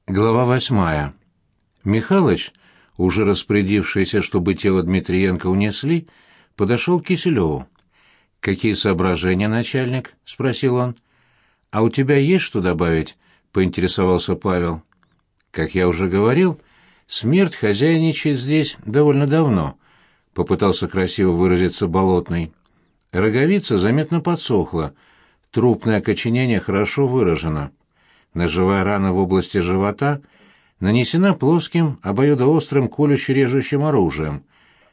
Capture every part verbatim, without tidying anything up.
Глава восьмая. Михалыч, уже распорядившийся, чтобы тело Дмитриенко унесли, подошел к Киселеву. «Какие соображения, начальник?» — спросил он. «А у тебя есть что добавить?» — поинтересовался Павел. «Как я уже говорил, смерть хозяйничает здесь довольно давно», — попытался красиво выразиться Болотный. Роговица заметно подсохла, трупное окоченение хорошо выражено. Ножевая рана в области живота нанесена плоским, обоюдоострым колюще-режущим оружием.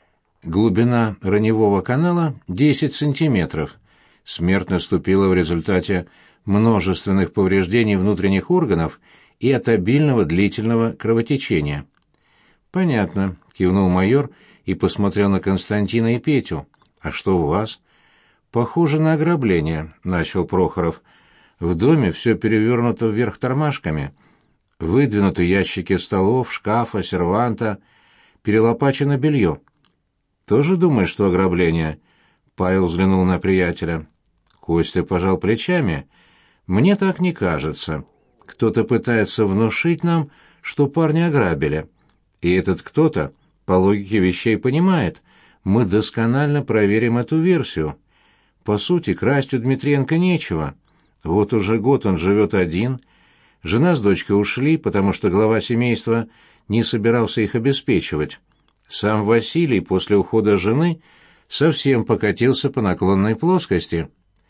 Глубина раневого канала — десять сантиметров. Смерть наступила в результате множественных повреждений внутренних органов и от обильного длительного кровотечения. «Понятно», — кивнул майор и посмотрел на Константина и Петю. «А что у вас?» «Похоже на ограбление», — начал Прохоров. В доме все перевернуто вверх тормашками. Выдвинуты ящики столов, шкафа, серванта, перелопачено белье. «Тоже думаешь, что ограбление?» Павел взглянул на приятеля. Костя пожал плечами. «Мне так не кажется. Кто-то пытается внушить нам, что парня ограбили. И этот кто-то, по логике вещей, понимает. Мы досконально проверим эту версию. По сути, красть у Дмитриенко нечего. Вот уже год он живет один. Жена с дочкой ушли, потому что глава семейства не собирался их обеспечивать. Сам Василий после ухода жены совсем покатился по наклонной плоскости.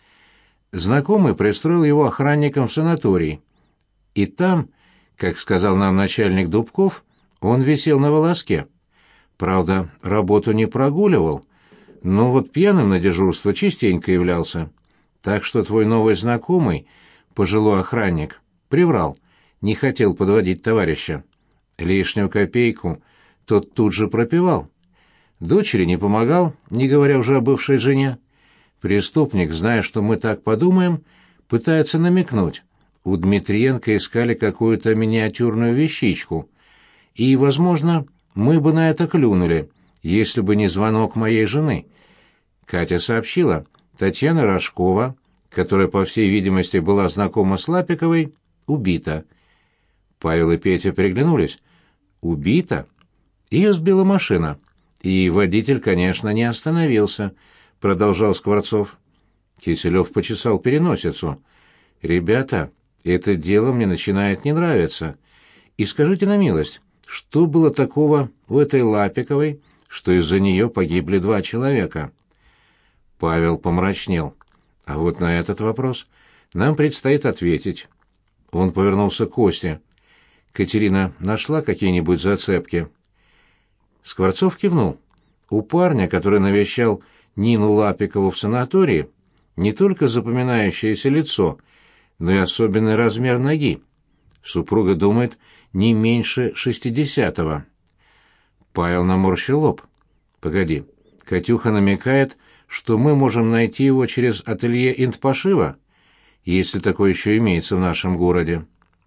Знакомый пристроил его охранником в санаторий. И там, как сказал нам начальник Дубков, он висел на волоске. Правда, работу не прогуливал, но вот пьяным на дежурство частенько являлся. Так что твой новый знакомый, пожилой охранник, приврал, не хотел подводить товарища. Лишнюю копейку тот тут же пропивал. Дочери не помогал, не говоря уже о бывшей жене. Преступник, зная, что мы так подумаем, пытается намекнуть. У Дмитриенко искали какую-то миниатюрную вещичку. И, возможно, мы бы на это клюнули, если бы не звонок моей жены. Катя сообщила, Татьяна Рожкова, которая, по всей видимости, была знакома с Лапиковой, убита. Павел и Петя переглянулись. «Убита?» Ее сбила машина. И водитель, конечно, не остановился, продолжал Скворцов. Киселев почесал переносицу. «Ребята, это дело мне начинает не нравиться. И скажите на милость, что было такого у этой Лапиковой, что из-за нее погибли два человека?» Павел помрачнел. «А вот на этот вопрос нам предстоит ответить». Он повернулся к Косте. «Катерина нашла какие-нибудь зацепки?» Скворцов кивнул. У парня, который навещал Нину Лапикову в санатории, не только запоминающееся лицо, но и особенный размер ноги. Супруга думает, не меньше шестидесятого. Павел наморщил лоб. «Погоди, Катюха намекает, что мы можем найти его через ателье интпошива, если такое еще имеется в нашем городе».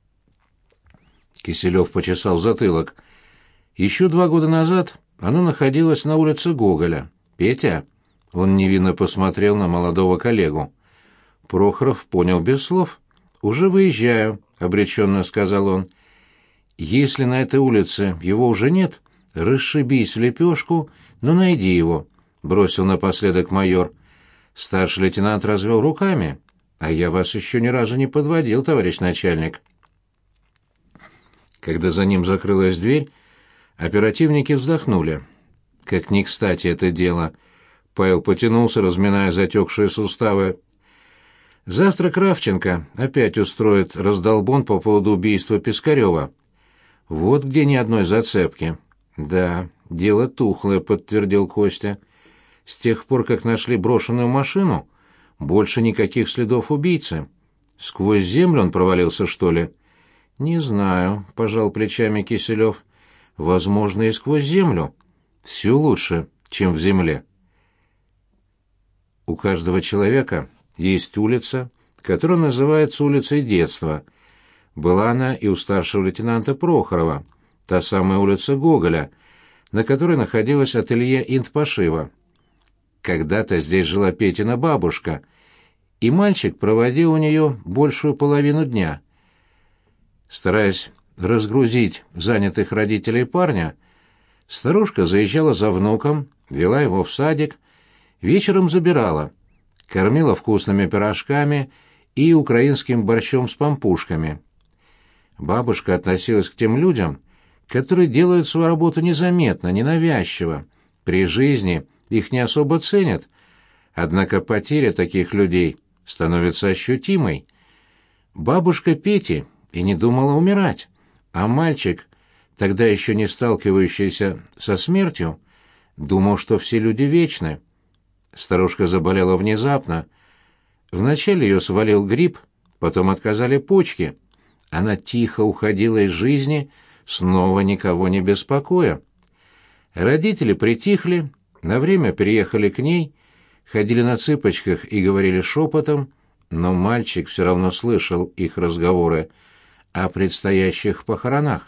Киселев почесал затылок. «Еще два года назад оно находилось на улице Гоголя. Петя?» Он невинно посмотрел на молодого коллегу. Прохоров понял без слов. «Уже выезжаю», — обреченно сказал он. «Если на этой улице его уже нет, расшибись в лепешку, но найди его», — бросил напоследок майор. Старший лейтенант развел руками. «А я вас еще ни разу не подводил, товарищ начальник». Когда за ним закрылась дверь, оперативники вздохнули. Как ни кстати это дело. Павел потянулся, разминая затекшие суставы. Завтра Кравченко опять устроит раздолбон по поводу убийства Пискарева. Вот где ни одной зацепки. «Да, дело тухлое», — подтвердил Костя. «С тех пор, как нашли брошенную машину, больше никаких следов убийцы. Сквозь землю он провалился, что ли?» «Не знаю», — пожал плечами Киселев. «Возможно, и сквозь землю. Все лучше, чем в земле». У каждого человека есть улица, которая называется улицей детства. Была она и у старшего лейтенанта Прохорова, та самая улица Гоголя, на которой находилось ателье интпошива. Когда-то здесь жила Петина бабушка, и мальчик проводил у нее большую половину дня. Стараясь разгрузить занятых родителей парня, старушка заезжала за внуком, вела его в садик, вечером забирала, кормила вкусными пирожками и украинским борщом с пампушками. Бабушка относилась к тем людям, которые делают свою работу незаметно, ненавязчиво. При жизни их не особо ценят, однако потеря таких людей становится ощутимой. Бабушка Пети и не думала умирать, а мальчик, тогда еще не сталкивающийся со смертью, думал, что все люди вечны. Старушка заболела внезапно. Вначале ее свалил грипп, потом отказали почки. Она тихо уходила из жизни, снова никого не беспокоя. Родители притихли, на время переехали к ней, ходили на цыпочках и говорили шепотом, но мальчик все равно слышал их разговоры о предстоящих похоронах.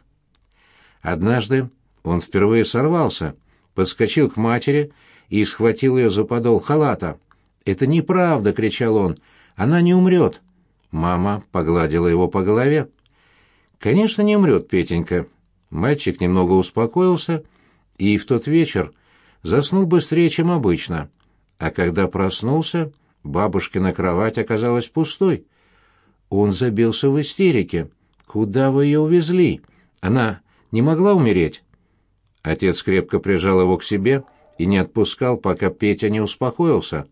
Однажды он впервые сорвался, подскочил к матери и схватил ее за подол халата. «Это неправда!» — кричал он. «Она не умрет!» Мама погладила его по голове. «Конечно, не умрет, Петенька». Мальчик немного успокоился и в тот вечер заснул быстрее, чем обычно. А когда проснулся, бабушкина кровать оказалась пустой. Он забился в истерике. «Куда вы ее увезли? Она не могла умереть?» Отец крепко прижал его к себе и не отпускал, пока Петя не успокоился.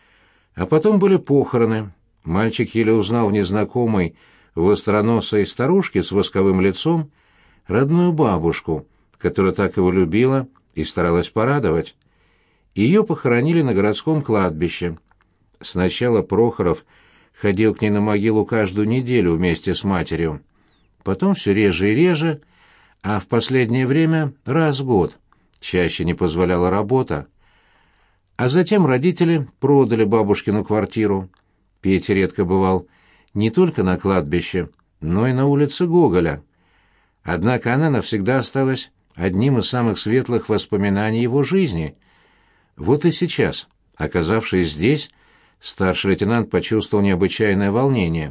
А потом были похороны. Мальчик еле узнал в незнакомой востроносой старушке с восковым лицом родную бабушку, которая так его любила и старалась порадовать. Ее похоронили на городском кладбище. Сначала Прохоров ходил к ней на могилу каждую неделю вместе с матерью. Потом все реже и реже, а в последнее время раз в год. Чаще не позволяла работа. А затем родители продали бабушкину квартиру. Петя редко бывал не только на кладбище, но и на улице Гоголя. Однако она навсегда осталась одним из самых светлых воспоминаний его жизни. Вот и сейчас, оказавшись здесь, старший лейтенант почувствовал необычайное волнение.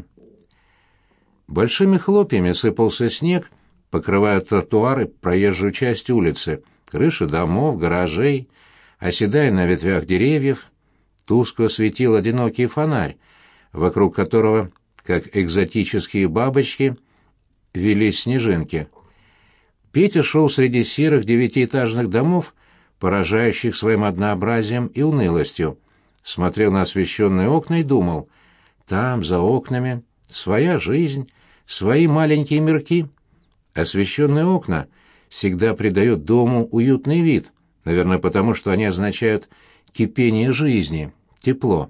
Большими хлопьями сыпался снег, покрывая тротуары, проезжую часть улицы, крыши домов, гаражей, оседая на ветвях деревьев. Тускло светил одинокий фонарь, вокруг которого, как экзотические бабочки, вились снежинки. Петя шел среди серых девятиэтажных домов, поражающих своим однообразием и унылостью, смотрел на освещенные окна и думал: там, за окнами, своя жизнь, свои маленькие мирки. Освещенные окна всегда придают дому уютный вид, наверное, потому что они означают кипение жизни, тепло.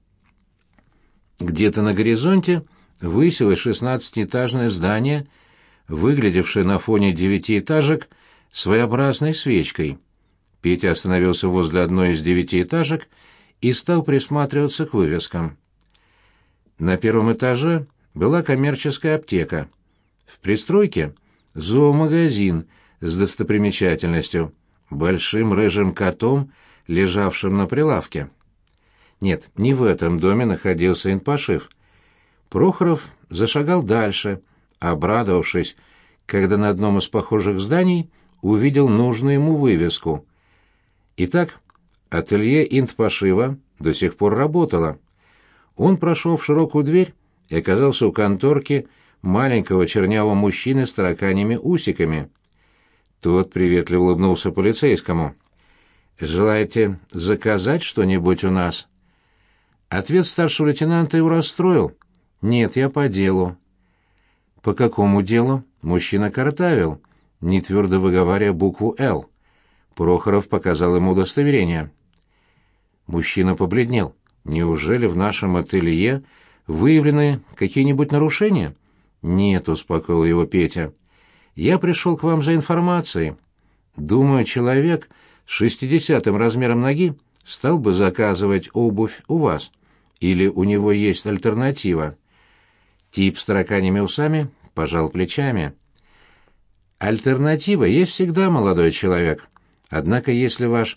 Где-то на горизонте высилось шестнадцатиэтажное здание, выглядевшее на фоне девятиэтажек своеобразной свечкой. Петя остановился возле одной из девятиэтажек и стал присматриваться к вывескам. На первом этаже была коммерческая аптека. В пристройке — зоомагазин с достопримечательностью, большим рыжим котом, лежавшим на прилавке. Нет, не в этом доме находился инпошив. Прохоров зашагал дальше, обрадовавшись, когда на одном из похожих зданий увидел нужную ему вывеску. Итак, ателье инпошива до сих пор работало. Он прошел в широкую дверь и оказался у конторки маленького чернявого мужчины с тараканьими усиками. Тот приветливо улыбнулся полицейскому. «Желаете заказать что-нибудь у нас?» Ответ старшего лейтенанта его расстроил. «Нет, я по делу». «По какому делу?» Мужчина картавил, не твердо выговаривая букву «Л». Прохоров показал ему удостоверение. Мужчина побледнел. «Неужели в нашем ателье выявлены какие-нибудь нарушения?» «Нет», — успокоил его Петя. «Я пришел к вам за информацией. Думаю, человек с шестидесятым размером ноги стал бы заказывать обувь у вас. Или у него есть альтернатива?» Тип с тараканями усами пожал плечами. «Альтернатива есть всегда, молодой человек. Однако если ваш,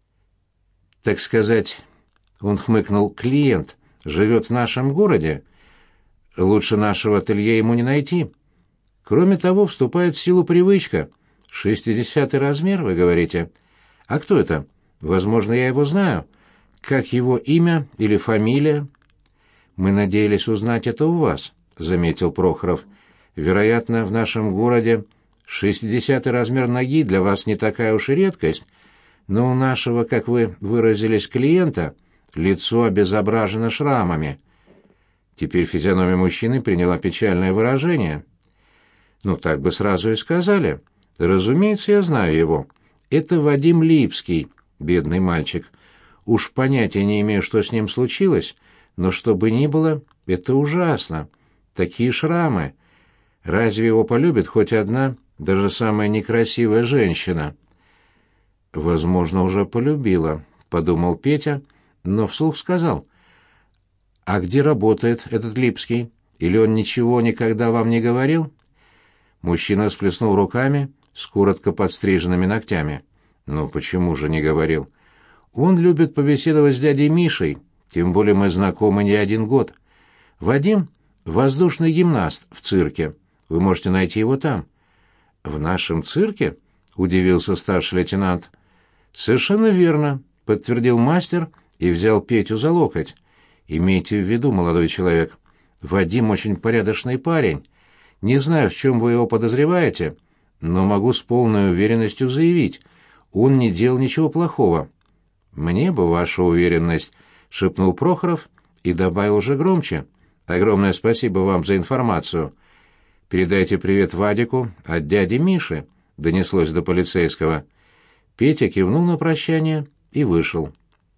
так сказать, он хмыкнул, клиент живет в нашем городе, лучше нашего ателье ему не найти. Кроме того, вступает в силу привычка. Шестидесятый размер, вы говорите? А кто это? Возможно, я его знаю. Как его имя или фамилия? Мы надеялись узнать это у вас, заметил Прохоров. Вероятно, в нашем городе шестидесятый размер ноги для вас не такая уж и редкость, но у нашего, как вы выразились, клиента лицо обезображено шрамами. Теперь физиономия мужчины приняла печальное выражение. Ну, так бы сразу и сказали. Разумеется, я знаю его. Это Вадим Липский, бедный мальчик. Уж понятия не имею, что с ним случилось, но что бы ни было, это ужасно. Такие шрамы. Разве его полюбит хоть одна, даже самая некрасивая женщина? Возможно, уже полюбила, подумал Петя, но вслух сказал: «А где работает этот Липский? Или он ничего никогда вам не говорил?» Мужчина всплеснул руками с коротко подстриженными ногтями. «Ну, почему же не говорил? Он любит побеседовать с дядей Мишей, тем более мы знакомы не один год. Вадим — воздушный гимнаст в цирке. Вы можете найти его там». «В нашем цирке?» — удивился старший лейтенант. «Совершенно верно», — подтвердил мастер и взял Петю за локоть. «Имейте в виду, молодой человек, Вадим очень порядочный парень. Не знаю, в чем вы его подозреваете, но могу с полной уверенностью заявить, он не делал ничего плохого». «Мне бы ваша уверенность», — шепнул Прохоров и добавил уже громче. «Огромное спасибо вам за информацию. Передайте привет Вадику от дяди Миши», — донеслось до полицейского. Петя кивнул на прощание и вышел.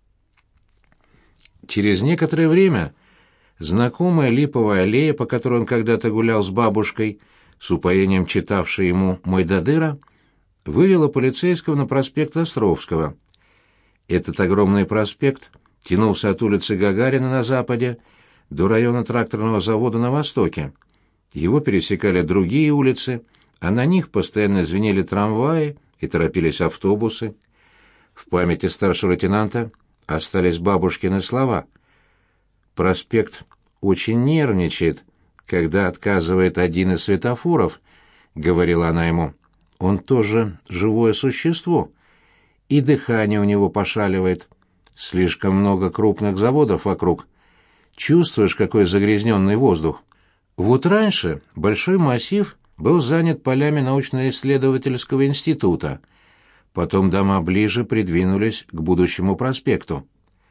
Через некоторое время знакомая липовая аллея, по которой он когда-то гулял с бабушкой, с упоением читавшей ему Мойдодыра, вывела полицейского на проспект Островского. Этот огромный проспект тянулся от улицы Гагарина на западе до района тракторного завода на востоке. Его пересекали другие улицы, а на них постоянно звенели трамваи и торопились автобусы. В памяти старшего лейтенанта остались бабушкины слова. «Проспект очень нервничает, когда отказывает один из светофоров», — говорила она ему. «Он тоже живое существо, и дыхание у него пошаливает. Слишком много крупных заводов вокруг. Чувствуешь, какой загрязненный воздух? Вот раньше большой массив был занят полями научно-исследовательского института. Потом дома ближе придвинулись к будущему проспекту».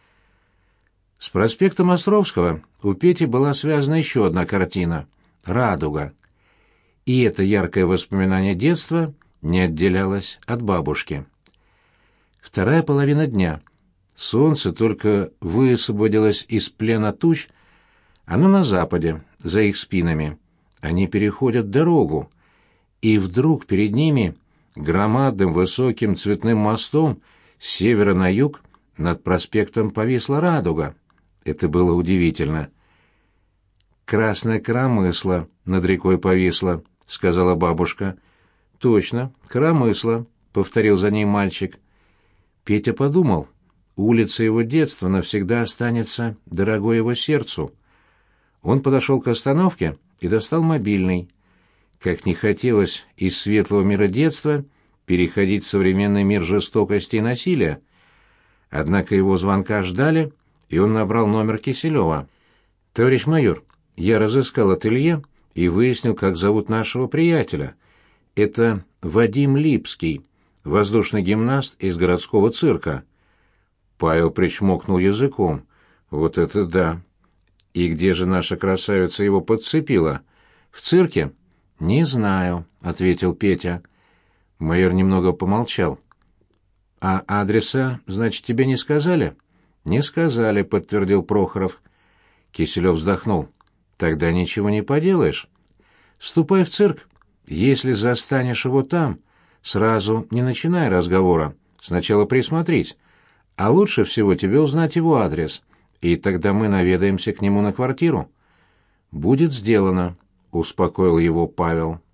С проспектом Островского у Пети была связана еще одна картина — «Радуга». И это яркое воспоминание детства не отделялось от бабушки. Вторая половина дня. Солнце только высвободилось из плена туч, оно на западе, за их спинами. Они переходят дорогу, и вдруг перед ними громадным высоким цветным мостом с севера на юг над проспектом повисла радуга. Это было удивительно. «Красное коромысло над рекой повисло», — сказала бабушка. «Точно, коромысло», — повторил за ней мальчик. Петя подумал, улица его детства навсегда останется дорогой его сердцу. Он подошел к остановке и достал мобильный. Как не хотелось из светлого мира детства переходить в современный мир жестокости и насилия. Однако его звонка ждали, и он набрал номер Киселева. «Товарищ майор, я разыскал ателье и выяснил, как зовут нашего приятеля. Это Вадим Липский, воздушный гимнаст из городского цирка». Павел причмокнул языком. «Вот это да! И где же наша красавица его подцепила? В цирке?» «Не знаю», — ответил Петя. Майор немного помолчал. «А адреса, значит, тебе не сказали?» «Не сказали», — подтвердил Прохоров. Киселев вздохнул. «Тогда ничего не поделаешь. Ступай в цирк. Если застанешь его там, сразу не начинай разговора. Сначала присмотрись. А лучше всего тебе узнать его адрес, и тогда мы наведаемся к нему на квартиру». «Будет сделано», — успокоил его Павел.